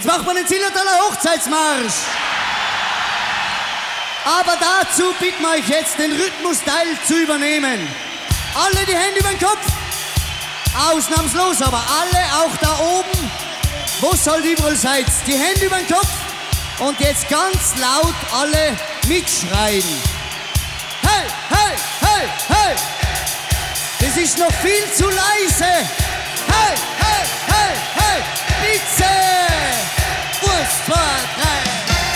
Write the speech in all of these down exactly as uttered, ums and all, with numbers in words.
Jetzt macht man den Zillertaler Hochzeitsmarsch. Aber dazu bitten wir euch jetzt, den Rhythmusteil zu übernehmen. Alle die Hände über den Kopf. Ausnahmslos, aber alle, auch da oben, wo soll überall seid, die Hände über den Kopf und jetzt ganz laut alle mitschreien. Hey, hey, hey, hey! Das ist noch viel zu leise. Hey, hey, hey, hey! Spitze! Wurst, zwei, drei!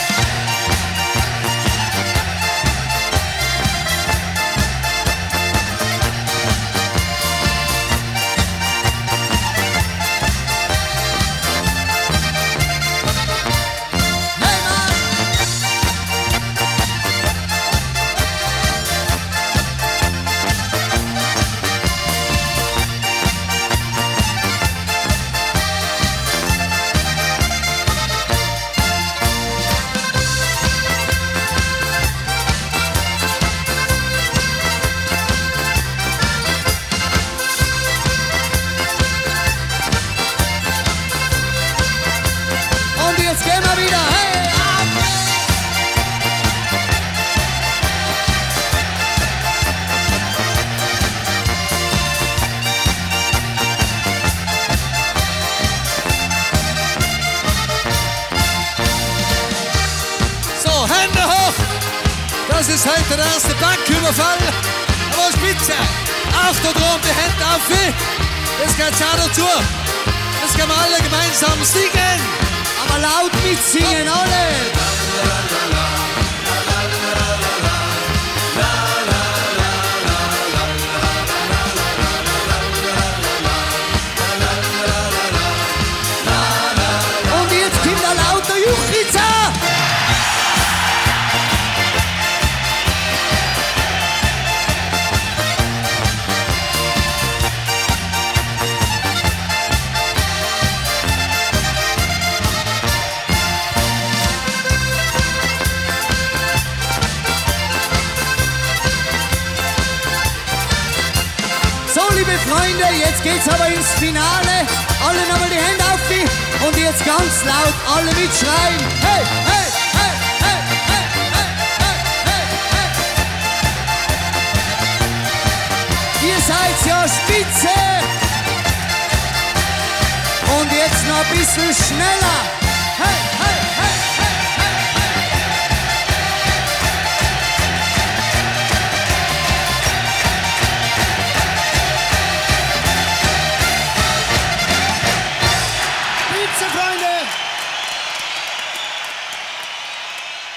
Jetzt gehen wir wieder, hey, ab! So, Hände hoch! Das ist heute der erste Banküberfall. Aber Spitze! Auch da drum die Hände auf! Das geht's auch dazu. Das können wir alle gemeinsam singen. Aber laut mitsingen, alle! Und jetzt kommt ein lauter Juchritzer! So, liebe Freunde, jetzt geht's aber ins Finale. Alle nochmal die Hände auf und jetzt ganz laut alle mitschreien. Hey, hey, hey, hey, hey, hey, hey, hey, hey. Ihr seid ja spitze. Und jetzt noch ein bisschen schneller.